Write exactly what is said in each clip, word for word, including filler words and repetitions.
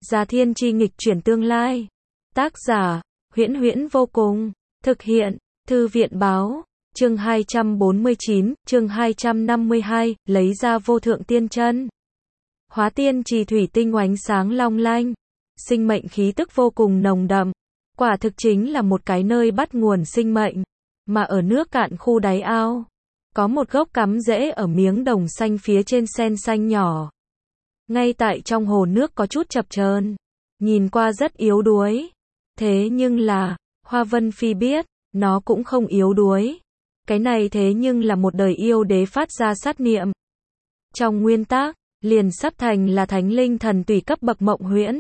Gia Thiên Chi nghịch chuyển tương lai. Tác giả, Huyễn Huyễn vô cùng. Thực hiện, Thư viện báo. Chương hai trăm bốn mươi chín, chương hai trăm năm mươi hai, lấy ra vô thượng tiên chân. Hóa tiên trì thủy tinh oánh sáng long lanh. Sinh mệnh khí tức vô cùng nồng đậm. Quả thực chính là một cái nơi bắt nguồn sinh mệnh. Mà ở nước cạn khu đáy ao, có một gốc cắm rễ ở miếng đồng xanh phía trên sen xanh nhỏ. Ngay tại trong hồ nước có chút chập chờn, nhìn qua rất yếu đuối. Thế nhưng là, Hoa Vân Phi biết, nó cũng không yếu đuối. Cái này thế nhưng là một đời yêu đế phát ra sát niệm. Trong nguyên tắc, liền sắp thành là thánh linh thần tùy cấp bậc Mộng Huyễn.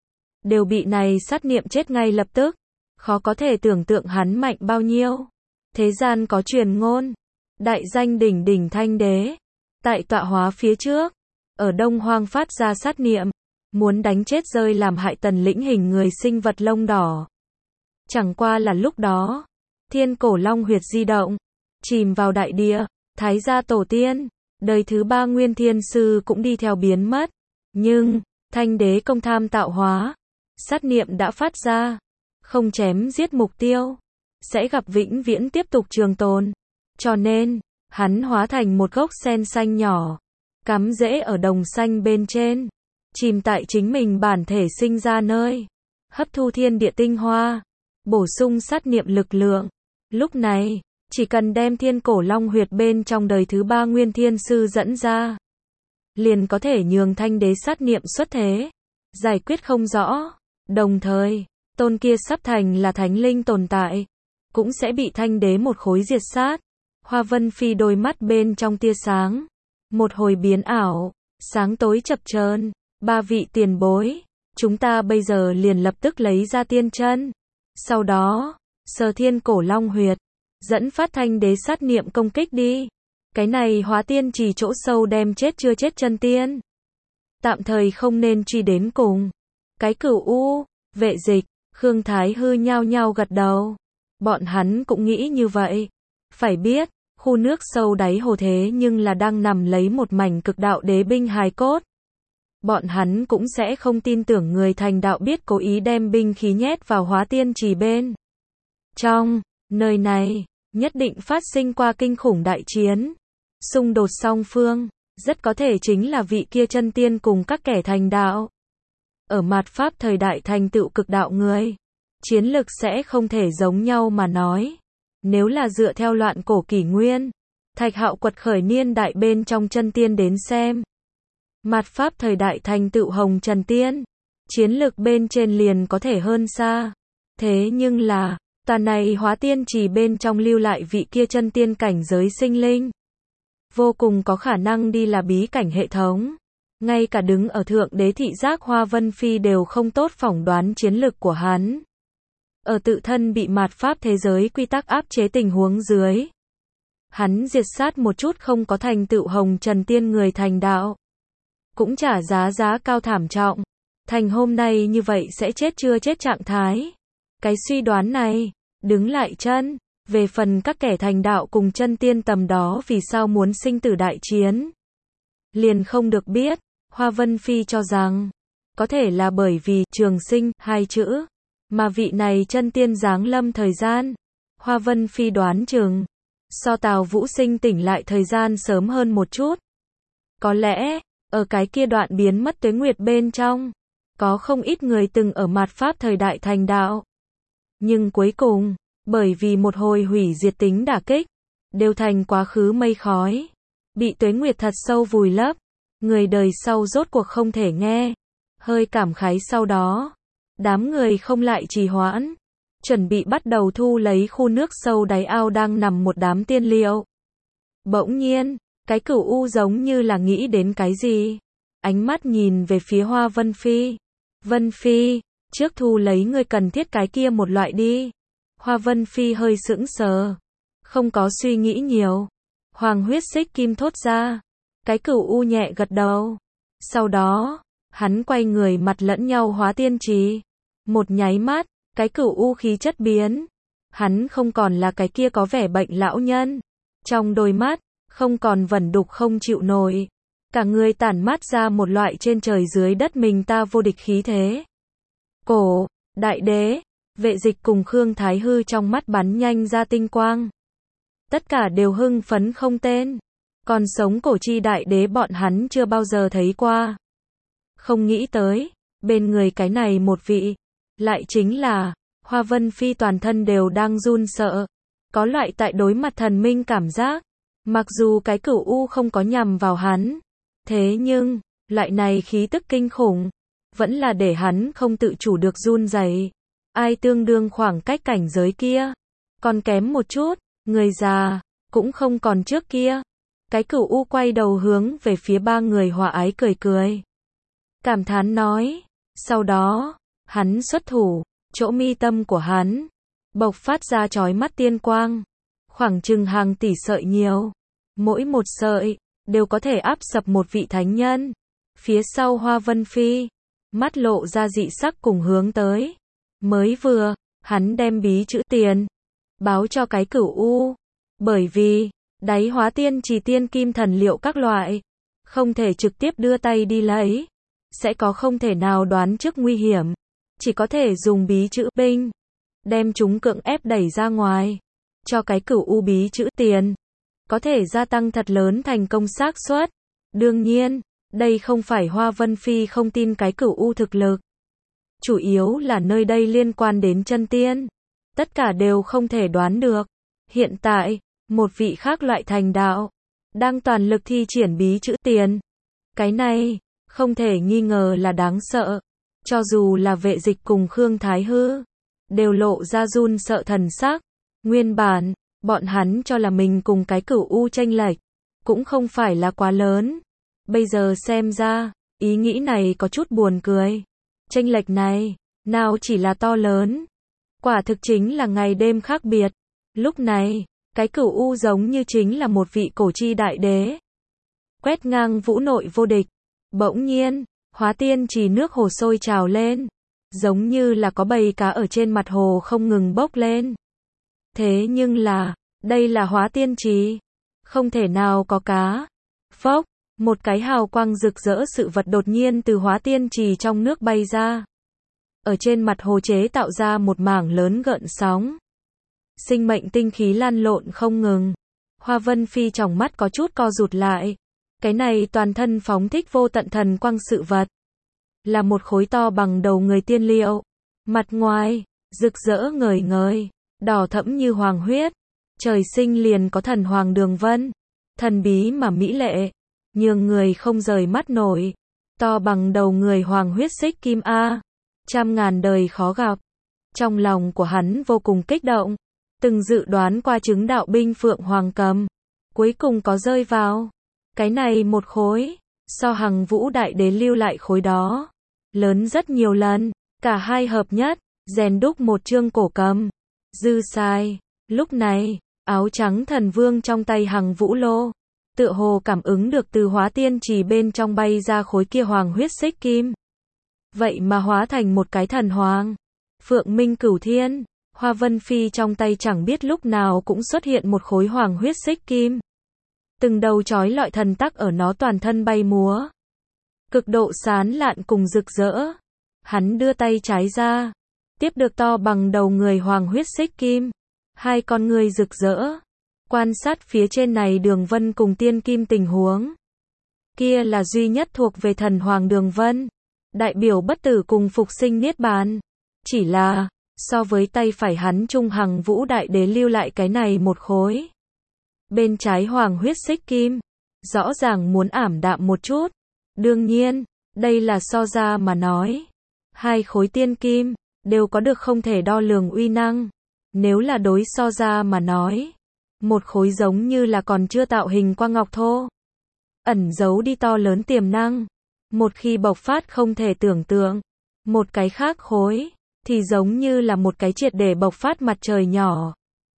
Đều bị này sát niệm chết ngay lập tức. Khó có thể tưởng tượng hắn mạnh bao nhiêu. Thế gian có truyền ngôn, đại danh đỉnh đỉnh thanh đế, tại tọa hóa phía trước, ở Đông Hoang phát ra sát niệm, muốn đánh chết rơi làm hại tần lĩnh hình người sinh vật lông đỏ. Chẳng qua là lúc đó, thiên cổ long huyệt di động, chìm vào đại địa, thái gia tổ tiên, đời thứ ba nguyên thiên sư cũng đi theo biến mất. Nhưng, thanh đế công tham tạo hóa, sát niệm đã phát ra, không chém giết mục tiêu, sẽ gặp vĩnh viễn tiếp tục trường tồn. Cho nên, hắn hóa thành một gốc sen xanh nhỏ, cắm rễ ở đồng xanh bên trên, chìm tại chính mình bản thể sinh ra nơi, hấp thu thiên địa tinh hoa, bổ sung sát niệm lực lượng. Lúc này, chỉ cần đem thiên cổ long huyệt bên trong đời thứ ba nguyên thiên sư dẫn ra, liền có thể nhường thanh đế sát niệm xuất thế, giải quyết không rõ. Đồng thời, tôn kia sắp thành là thánh linh tồn tại, cũng sẽ bị thanh đế một khối diệt sát. Hoa Vân Phi đôi mắt bên trong tia sáng, một hồi biến ảo, sáng tối chập chờn. Ba vị tiền bối, chúng ta bây giờ liền lập tức lấy ra tiên chân. Sau đó, sờ thiên cổ long huyệt, dẫn phát thanh đế sát niệm công kích đi. Cái này hóa tiên trì chỗ sâu đem chết chưa chết chân tiên. Tạm thời không nên truy đến cùng. Cái Cửu U, Vệ Dịch, Khương Thái Hư nhao nhao gật đầu. Bọn hắn cũng nghĩ như vậy. Phải biết, khu nước sâu đáy hồ thế nhưng là đang nằm lấy một mảnh cực đạo đế binh hài cốt. Bọn hắn cũng sẽ không tin tưởng người thành đạo biết cố ý đem binh khí nhét vào hóa tiên trì bên trong. Nơi này, nhất định phát sinh qua kinh khủng đại chiến. Xung đột song phương, rất có thể chính là vị kia chân tiên cùng các kẻ thành đạo. Ở mạt Pháp thời đại thành tựu cực đạo người, chiến lực sẽ không thể giống nhau mà nói. Nếu là dựa theo loạn cổ kỷ nguyên, Thạch Hạo quật khởi niên đại bên trong chân tiên đến xem, mạt Pháp thời đại thành tựu hồng trần tiên, chiến lực bên trên liền có thể hơn xa. Thế nhưng là, tàn này hóa tiên trì bên trong lưu lại vị kia chân tiên cảnh giới sinh linh, vô cùng có khả năng đi là bí cảnh hệ thống. Ngay cả đứng ở thượng đế thị giác Hoa Vân Phi đều không tốt phỏng đoán chiến lực của hắn. Ở tự thân bị mạt Pháp thế giới quy tắc áp chế tình huống dưới, hắn diệt sát một chút không có thành tựu hồng trần tiên người thành đạo, cũng trả giá giá cao thảm trọng, thành hôm nay như vậy sẽ chết chưa chết trạng thái. Cái suy đoán này, đứng lại chân, về phần các kẻ thành đạo cùng chân tiên tầm đó vì sao muốn sinh tử đại chiến, liền không được biết. Hoa Vân Phi cho rằng, có thể là bởi vì trường sinh hai chữ, mà vị này chân tiên giáng lâm thời gian. Hoa Vân Phi đoán chừng, so Tào Vũ Sinh tỉnh lại thời gian sớm hơn một chút. Có lẽ, ở cái kia đoạn biến mất tuế nguyệt bên trong, có không ít người từng ở mạt Pháp thời đại thành đạo. Nhưng cuối cùng, bởi vì một hồi hủy diệt tính đả kích, đều thành quá khứ mây khói, bị tuế nguyệt thật sâu vùi lấp. Người đời sau rốt cuộc không thể nghe. Hơi cảm khái sau đó, đám người không lại trì hoãn, chuẩn bị bắt đầu thu lấy khu nước sâu đáy ao đang nằm một đám tiên liệu. Bỗng nhiên, cái Cửu U giống như là nghĩ đến cái gì, ánh mắt nhìn về phía Hoa Vân Phi. Vân Phi, trước thu lấy người cần thiết cái kia một loại đi. Hoa Vân Phi hơi sững sờ, không có suy nghĩ nhiều. Hoàng huyết xích kim thốt ra. Cái Cửu U nhẹ gật đầu. Sau đó, hắn quay người mặt lẫn nhau hóa tiên trì. Một nháy mắt, cái Cửu U khí chất biến. Hắn không còn là cái kia có vẻ bệnh lão nhân. Trong đôi mắt, không còn vẩn đục không chịu nổi. cả người tản mát ra một loại trên trời dưới đất mình ta vô địch khí thế. Cổ, đại đế, Vệ Dịch cùng Khương Thái Hư trong mắt bắn nhanh ra tinh quang. Tất cả đều hưng phấn không tên. Còn sống cổ chi đại đế bọn hắn chưa bao giờ thấy qua. Không nghĩ tới, bên người cái này một vị, lại chính là, Hoa Vân Phi toàn thân đều đang run sợ. Có loại tại đối mặt thần minh cảm giác. Mặc dù cái cửu u không có nhằm vào hắn. Thế nhưng, loại này khí tức kinh khủng, vẫn là để hắn không tự chủ được run rẩy. Ai tương đương khoảng cách cảnh giới kia. Còn kém một chút, người già, cũng không còn trước kia. Cái cửu u quay đầu hướng về phía ba người hòa ái cười cười. Cảm thán nói. Sau đó, hắn xuất thủ, chỗ mi tâm của hắn, bộc phát ra chói mắt tiên quang. Khoảng chừng hàng tỷ sợi nhiều. Mỗi một sợi, đều có thể áp sập một vị thánh nhân. Phía sau Hoa Vân Phi, mắt lộ ra dị sắc cùng hướng tới. Mới vừa, hắn đem bí chữ tiền, báo cho cái cửu u. Bởi vì, đáy hóa tiên trì tiên kim thần liệu các loại, không thể trực tiếp đưa tay đi lấy. Sẽ có không thể nào đoán trước nguy hiểm. Chỉ có thể dùng bí chữ binh, đem chúng cưỡng ép đẩy ra ngoài. Cho cái cửu u bí chữ tiền, có thể gia tăng thật lớn thành công xác suất. Đương nhiên, đây không phải Hoa Vân Phi không tin cái cửu u thực lực. Chủ yếu là nơi đây liên quan đến chân tiên. Tất cả đều không thể đoán được. Hiện tại, một vị khác loại thành đạo, đang toàn lực thi triển bí chữ tiền. Cái này, không thể nghi ngờ là đáng sợ. Cho dù là Vệ Dịch cùng Khương Thái Hư, đều lộ ra run sợ thần sắc. Nguyên bản, bọn hắn cho là mình cùng cái cửu u chênh lệch, cũng không phải là quá lớn. Bây giờ xem ra, ý nghĩ này có chút buồn cười. Chênh lệch này, nào chỉ là to lớn. Quả thực chính là ngày đêm khác biệt. Lúc này, cái cửu u giống như chính là một vị cổ chi đại đế. Quét ngang vũ nội vô địch. Bỗng nhiên, hóa tiên trì nước hồ sôi trào lên. Giống như là có bầy cá ở trên mặt hồ không ngừng bốc lên. Thế nhưng là, đây là hóa tiên trì. Không thể nào có cá. Phốc, một cái hào quang rực rỡ sự vật đột nhiên từ hóa tiên trì trong nước bay ra. Ở trên mặt hồ chế tạo ra một mảng lớn gợn sóng. Sinh mệnh tinh khí lan lộn không ngừng. Hoa Vân Phi trong mắt có chút co rụt lại. Cái này toàn thân phóng thích vô tận thần quang sự vật. Là một khối to bằng đầu người tiên liệu. Mặt ngoài, rực rỡ ngời ngời, đỏ thẫm như hoàng huyết. Trời sinh liền có thần hoàng đường vân. Thần bí mà mỹ lệ. Nhường người không rời mắt nổi. To bằng đầu người hoàng huyết xích kim A. Trăm ngàn đời khó gặp. Trong lòng của hắn vô cùng kích động. Từng dự đoán qua chứng đạo binh phượng hoàng cầm. Cuối cùng có rơi vào. Cái này một khối. So Hằng Vũ Đại Đế lưu lại khối đó. Lớn rất nhiều lần. Cả hai hợp nhất. Rèn đúc một chương cổ cầm. Dư sai. Lúc này, áo trắng thần vương trong tay Hằng Vũ Lô. Tựa hồ cảm ứng được từ hóa tiên trì bên trong bay ra khối kia hoàng huyết xích kim. Vậy mà hóa thành một cái thần hoàng. Phượng Minh Cửu Thiên. Hoa Vân Phi trong tay chẳng biết lúc nào cũng xuất hiện một khối hoàng huyết xích kim. Từng đầu chói lọi thần tắc ở nó toàn thân bay múa. Cực độ sán lạn cùng rực rỡ. Hắn đưa tay trái ra. Tiếp được to bằng đầu người hoàng huyết xích kim. Hai con người rực rỡ. Quan sát phía trên này đường vân cùng tiên kim tình huống. Kia là duy nhất thuộc về thần hoàng đường vân. Đại biểu bất tử cùng phục sinh niết bàn. Chỉ là, so với tay phải hắn trung Hằng Vũ Đại Đế lưu lại cái này một khối. Bên trái hoàng huyết xích kim. Rõ ràng muốn ảm đạm một chút. Đương nhiên, đây là so ra mà nói. Hai khối tiên kim, đều có được không thể đo lường uy năng. Nếu là đối so ra mà nói. Một khối giống như là còn chưa tạo hình qua ngọc thô. Ẩn giấu đi to lớn tiềm năng. Một khi bộc phát không thể tưởng tượng. Một cái khác khối, thì giống như là một cái triệt để bộc phát mặt trời nhỏ.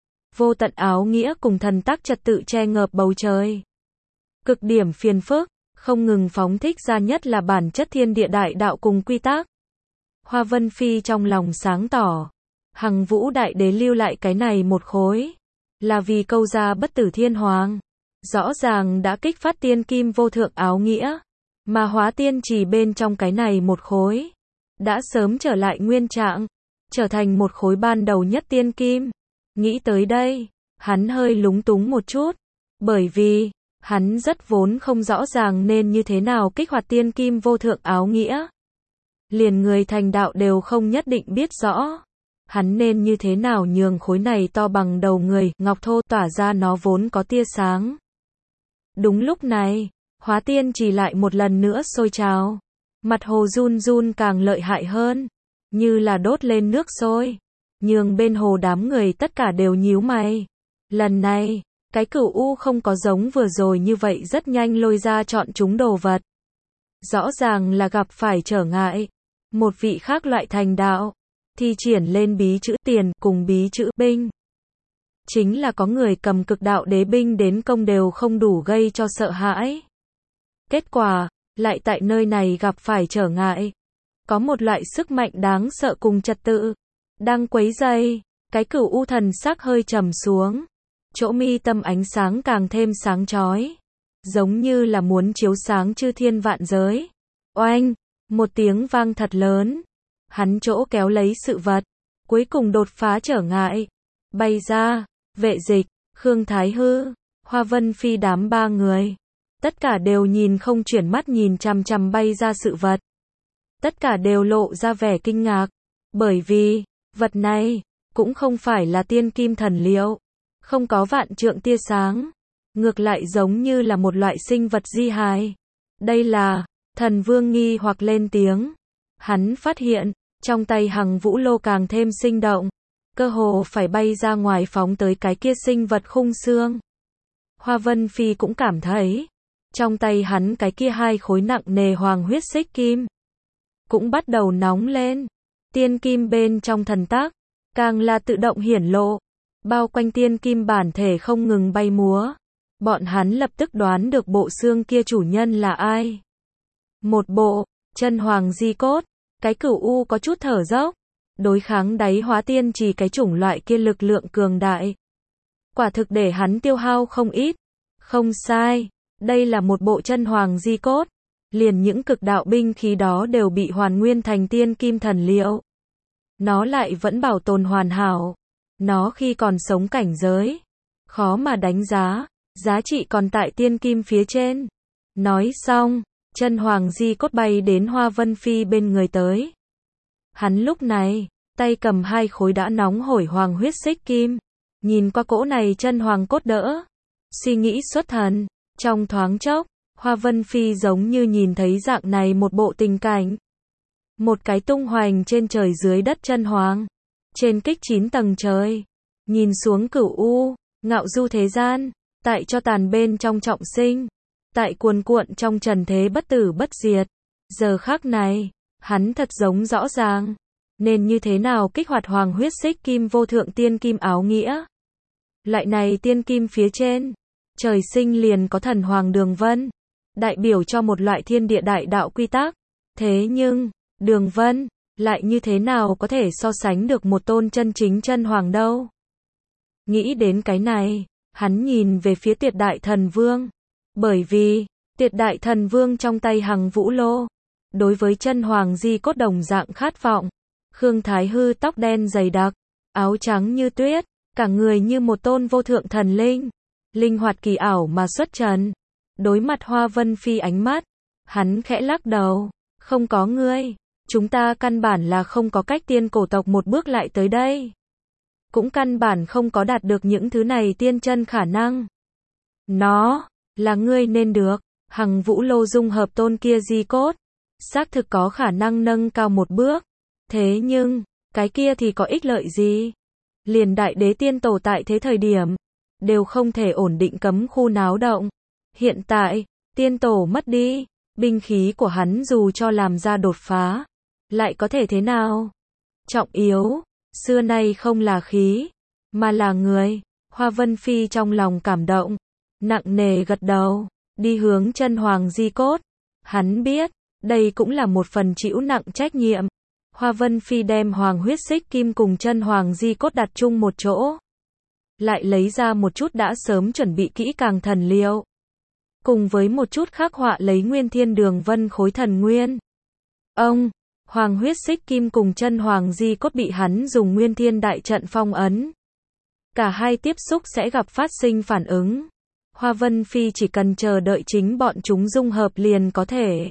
Vô tận áo nghĩa cùng thần tắc trật tự che ngợp bầu trời. Cực điểm phiền phức, không ngừng phóng thích ra nhất là bản chất thiên địa đại đạo cùng quy tắc. Hoa Vân Phi trong lòng sáng tỏ. Hằng Vũ Đại Đế lưu lại cái này một khối. Là vì câu ra bất tử thiên hoàng. rõ ràng đã kích phát tiên kim vô thượng áo nghĩa, mà hóa tiên chỉ bên trong cái này một khối, đã sớm trở lại nguyên trạng, trở thành một khối ban đầu nhất tiên kim. Nghĩ tới đây, hắn hơi lúng túng một chút, bởi vì, hắn rất vốn không rõ ràng nên như thế nào kích hoạt tiên kim vô thượng áo nghĩa. Liền người thành đạo đều không nhất định biết rõ. Hắn nên như thế nào nhường khối này to bằng đầu người, ngọc thô tỏa ra nó vốn có tia sáng. Đúng lúc này, hóa tiên chỉ lại một lần nữa sôi trào. Mặt hồ run run càng lợi hại hơn, như là đốt lên nước sôi. Nhường bên hồ đám người tất cả đều nhíu mày. Lần này, cái cửu u không có giống vừa rồi như vậy rất nhanh lôi ra chọn chúng đồ vật. Rõ ràng là gặp phải trở ngại. Một vị khác loại thành đạo, thi triển lên bí chữ tiền cùng bí chữ binh. Chính là có người cầm cực đạo đế binh đến công đều không đủ gây cho sợ hãi. Kết quả, lại tại nơi này gặp phải trở ngại. Có một loại sức mạnh đáng sợ cùng trật tự, đang quấy rầy. Cái cửu u thần sắc hơi trầm xuống. Chỗ mi tâm ánh sáng càng thêm sáng chói, giống như là muốn chiếu sáng chư thiên vạn giới. Oanh, một tiếng vang thật lớn. Hắn chỗ kéo lấy sự vật, cuối cùng đột phá trở ngại. Bay ra, Vệ Dịch, Khương Thái Hư, Hoa Vân Phi đám ba người. Tất cả đều nhìn không chuyển mắt nhìn chằm chằm bay ra sự vật. Tất cả đều lộ ra vẻ kinh ngạc. Bởi vì, vật này, cũng không phải là tiên kim thần liệu. Không có vạn trượng tia sáng. Ngược lại giống như là một loại sinh vật di hài. Đây là, thần vương nghi hoặc lên tiếng. Hắn phát hiện, trong tay Hằng Vũ Lô càng thêm sinh động. Cơ hồ phải bay ra ngoài phóng tới cái kia sinh vật khung xương. Hoa Vân Phi cũng cảm thấy, trong tay hắn cái kia hai khối nặng nề hoàng huyết xích kim cũng bắt đầu nóng lên. Tiên kim bên trong thần tác, càng là tự động hiển lộ. Bao quanh tiên kim bản thể không ngừng bay múa. Bọn hắn lập tức đoán được bộ xương kia chủ nhân là ai. Một bộ, chân hoàng di cốt. Cái cửu u có chút thở dốc. Đối kháng đáy hóa tiên chỉ cái chủng loại kia lực lượng cường đại. Quả thực để hắn tiêu hao không ít. Không sai, đây là một bộ chân hoàng di cốt. Liền những cực đạo binh khí đó đều bị hoàn nguyên thành tiên kim thần liệu. Nó lại vẫn bảo tồn hoàn hảo. Nó khi còn sống cảnh giới, khó mà đánh giá, giá trị còn tại tiên kim phía trên. Nói xong, chân hoàng di cốt bay đến Hoa Vân Phi bên người tới. Hắn lúc này, tay cầm hai khối đã nóng hổi hoàng huyết xích kim, nhìn qua cỗ này chân hoàng cốt đỡ, suy nghĩ xuất thần, trong thoáng chốc, Hoa Vân Phi giống như nhìn thấy dạng này một bộ tình cảnh. Một cái tung hoành trên trời dưới đất chân hoàng, trên kích chín tầng trời, nhìn xuống cửu u, ngạo du thế gian, tại cho tàn bên trong trọng sinh, tại cuồn cuộn trong trần thế bất tử bất diệt. Giờ khắc này, hắn thật giống rõ ràng, nên như thế nào kích hoạt hoàng huyết xích kim vô thượng tiên kim áo nghĩa. Lại này tiên kim phía trên, trời sinh liền có thần hoàng đường vân, đại biểu cho một loại thiên địa đại đạo quy tắc. Thế nhưng, đường vân, lại như thế nào có thể so sánh được một tôn chân chính chân hoàng đâu. Nghĩ đến cái này, hắn nhìn về phía Tiệt Đại Thần Vương. Bởi vì, Tiệt Đại Thần Vương trong tay Hằng Vũ Lô, đối với chân hoàng di cốt đồng dạng khát vọng. Khương Thái Hư tóc đen dày đặc, áo trắng như tuyết, cả người như một tôn vô thượng thần linh, linh hoạt kỳ ảo mà xuất trần. Đối mặt Hoa Vân Phi ánh mắt, hắn khẽ lắc đầu, không có ngươi, chúng ta căn bản là không có cách tiên cổ tộc một bước lại tới đây. Cũng căn bản không có đạt được những thứ này tiên chân khả năng. Nó, là ngươi nên được. Hằng Vũ Lô dung hợp tôn kia di cốt, xác thực có khả năng nâng cao một bước. Thế nhưng, cái kia thì có ích lợi gì? Liền đại đế tiên tổ tại thế thời điểm, đều không thể ổn định cấm khu náo động. Hiện tại, tiên tổ mất đi, binh khí của hắn dù cho làm ra đột phá, lại có thể thế nào? Trọng yếu, xưa nay không là khí, mà là người. Hoa Vân Phi trong lòng cảm động, nặng nề gật đầu, đi hướng chân hoàng di cốt. Hắn biết, đây cũng là một phần chịu nặng trách nhiệm. Hoa Vân Phi đem hoàng huyết xích kim cùng chân hoàng di cốt đặt chung một chỗ. lại lấy ra một chút đã sớm chuẩn bị kỹ càng thần liệu. Cùng với một chút khắc họa lấy nguyên thiên đường vân khối thần nguyên. Ông, Hoàng huyết xích kim cùng chân Hoàng di cốt bị hắn dùng nguyên thiên đại trận phong ấn. Cả hai tiếp xúc sẽ gặp phát sinh phản ứng. Hoa Vân Phi chỉ cần chờ đợi chính bọn chúng dung hợp liền có thể.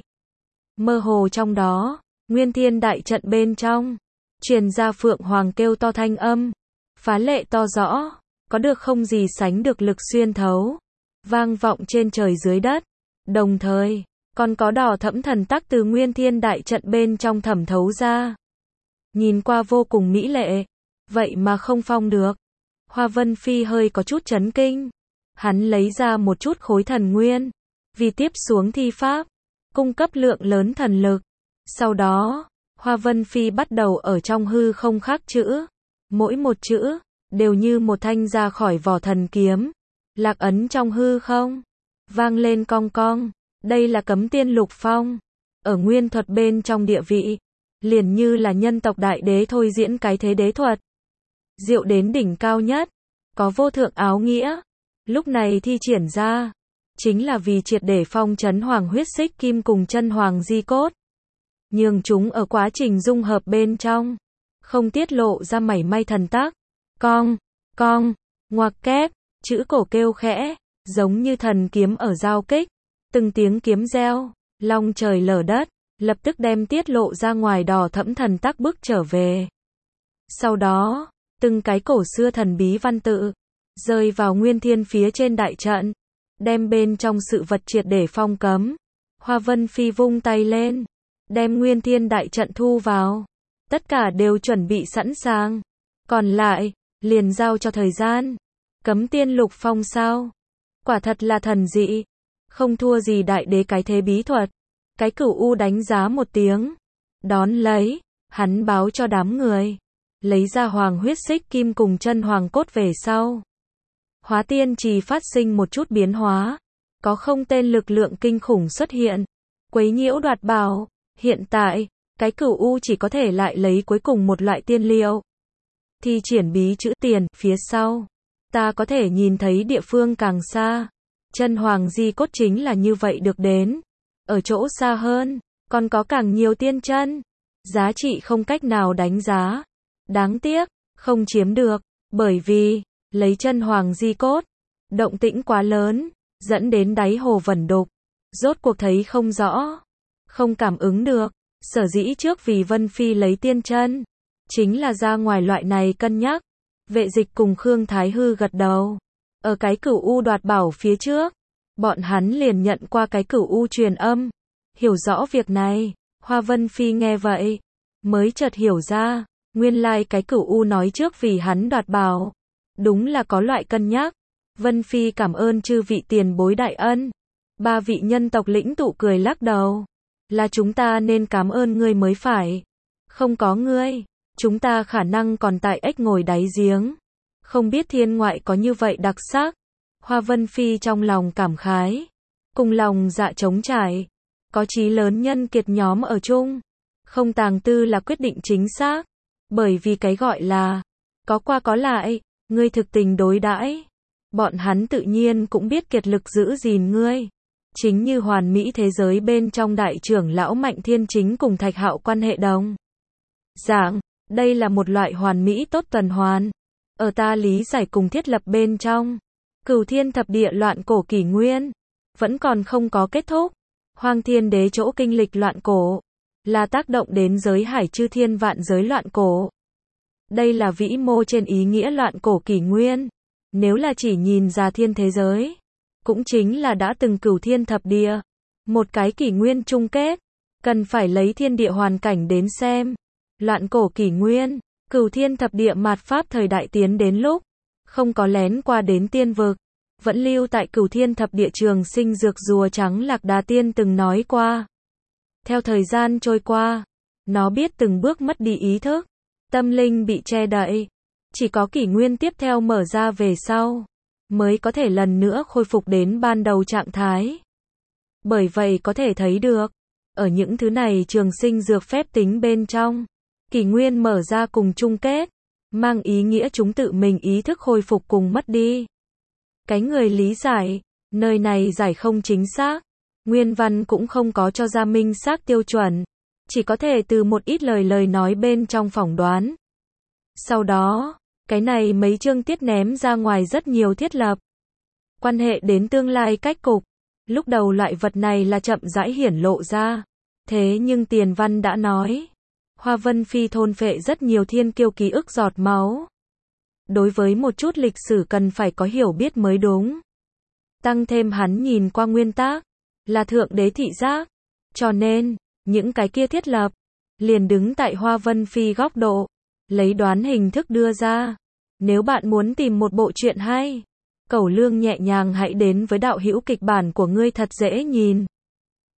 Mơ hồ trong đó, nguyên thiên đại trận bên trong, truyền ra Phượng Hoàng kêu to thanh âm, phá lệ to rõ, có được không gì sánh được lực xuyên thấu, vang vọng trên trời dưới đất. Đồng thời, còn có đỏ thẫm thần tắc từ nguyên thiên đại trận bên trong thẩm thấu ra. Nhìn qua vô cùng mỹ lệ, vậy mà không phong được. Hoa Vân Phi hơi có chút chấn kinh. Hắn lấy ra một chút khối thần nguyên, vì tiếp xuống thi pháp, cung cấp lượng lớn thần lực. Sau đó, Hoa Vân Phi bắt đầu ở trong hư không khắc chữ. Mỗi một chữ, đều như một thanh ra khỏi vỏ thần kiếm. Lạc ấn trong hư không, vang lên cong cong. Đây là cấm tiên lục phong. Ở nguyên thuật bên trong địa vị, liền như là nhân tộc đại đế thôi diễn cái thế đế thuật. Diệu đến đỉnh cao nhất, có vô thượng áo nghĩa. Lúc này thi triển ra, chính là vì triệt để phong trấn Hoàng huyết xích kim cùng chân Hoàng di cốt. Nhường chúng ở quá trình dung hợp bên trong, không tiết lộ ra mảy may thần tắc. Cong, cong, ngoặc kép, chữ cổ kêu khẽ, giống như thần kiếm ở giao kích. Từng tiếng kiếm reo, long trời lở đất, lập tức đem tiết lộ ra ngoài đỏ thẫm thần tắc bước trở về. Sau đó, từng cái cổ xưa thần bí văn tự, rơi vào nguyên thiên phía trên đại trận, đem bên trong sự vật triệt để phong cấm. Hoa Vân Phi vung tay lên, đem nguyên thiên đại trận thu vào. Tất cả đều chuẩn bị sẵn sàng. Còn lại, liền giao cho thời gian. Cấm tiên lục phong sao? Quả thật là thần dị. Không thua gì đại đế cái thế bí thuật. Cái Cửu U đánh giá một tiếng. Đón lấy, hắn báo cho đám người. Lấy ra Hoàng huyết xích kim cùng chân Hoàng cốt về sau. Hóa tiên trì phát sinh một chút biến hóa. Có không tên lực lượng kinh khủng xuất hiện. Quấy nhiễu đoạt bảo. Hiện tại, cái Cửu U chỉ có thể lại lấy cuối cùng một loại tiên liệu. Thi triển bí chữ tiền, phía sau. Ta có thể nhìn thấy địa phương càng xa. Chân Hoàng di cốt chính là như vậy được đến. Ở chỗ xa hơn, còn có càng nhiều tiên chân. Giá trị không cách nào đánh giá. Đáng tiếc, không chiếm được. Bởi vì, lấy chân Hoàng di cốt, động tĩnh quá lớn, dẫn đến đáy hồ vẩn đục. Rốt cuộc thấy không rõ. Không cảm ứng được. Sở dĩ trước vì Vân Phi lấy tiên chân, chính là ra ngoài loại này cân nhắc. Vệ Dịch cùng Khương Thái Hư gật đầu. Ở cái Cửu U đoạt bảo phía trước, bọn hắn liền nhận qua cái Cửu U truyền âm. Hiểu rõ việc này, Hoa Vân Phi nghe vậy, mới chợt hiểu ra, nguyên lai cái Cửu U nói trước vì hắn đoạt bảo. Đúng là có loại cân nhắc. Vân Phi cảm ơn chư vị tiền bối đại ân. Ba vị nhân tộc lĩnh tụ cười lắc đầu. Là chúng ta nên cảm ơn ngươi mới phải. Không có ngươi, chúng ta khả năng còn tại ếch ngồi đáy giếng. Không biết thiên ngoại có như vậy đặc sắc. Hoa Vân Phi trong lòng cảm khái. Cùng lòng dạ trống trải. Có chí lớn nhân kiệt nhóm ở chung. Không tàng tư là quyết định chính xác. Bởi vì cái gọi là có qua có lại, ngươi thực tình đối đãi. Bọn hắn tự nhiên cũng biết kiệt lực giữ gìn ngươi. Chính như hoàn mỹ thế giới bên trong đại trưởng lão Mạnh Thiên Chính cùng Thạch Hạo quan hệ đồng dạng, đây là một loại hoàn mỹ tốt tuần hoàn. Ở ta lý giải cùng thiết lập bên trong, Cửu Thiên thập địa loạn cổ kỷ nguyên, vẫn còn không có kết thúc. Hoang Thiên Đế chỗ kinh lịch loạn cổ, là tác động đến giới hải chư thiên vạn giới loạn cổ. Đây là vĩ mô trên ý nghĩa loạn cổ kỷ nguyên. Nếu là chỉ nhìn ra thiên thế giới, cũng chính là đã từng Cửu Thiên thập địa, một cái kỷ nguyên chung kết, cần phải lấy thiên địa hoàn cảnh đến xem. Loạn cổ kỷ nguyên, Cửu Thiên thập địa mạt pháp thời đại tiến đến lúc, không có lén qua đến tiên vực, vẫn lưu tại Cửu Thiên thập địa trường sinh dược rùa trắng Lạc Đà Tiên từng nói qua. Theo thời gian trôi qua, nó biết từng bước mất đi ý thức, tâm linh bị che đậy, chỉ có kỷ nguyên tiếp theo mở ra về sau, mới có thể lần nữa khôi phục đến ban đầu trạng thái. Bởi vậy có thể thấy được, ở những thứ này trường sinh dược phép tính bên trong, kỷ nguyên mở ra cùng chung kết, mang ý nghĩa chúng tự mình ý thức khôi phục cùng mất đi. Cái người lý giải, nơi này giải không chính xác, nguyên văn cũng không có cho ra minh xác tiêu chuẩn, chỉ có thể từ một ít lời lời nói bên trong phỏng đoán. Sau đó, cái này mấy chương tiết ném ra ngoài rất nhiều thiết lập. Quan hệ đến tương lai cách cục, lúc đầu loại vật này là chậm rãi hiển lộ ra. Thế nhưng tiền văn đã nói, Hoa Vân Phi thôn phệ rất nhiều thiên kiêu ký ức giọt máu. Đối với một chút lịch sử cần phải có hiểu biết mới đúng. Tăng thêm hắn nhìn qua nguyên tác, là thượng đế thị giác. Cho nên, những cái kia thiết lập, liền đứng tại Hoa Vân Phi góc độ, lấy đoán hình thức đưa ra. Nếu bạn muốn tìm một bộ truyện hay, Cẩu Lương nhẹ nhàng hãy đến với đạo hữu kịch bản của ngươi thật dễ nhìn.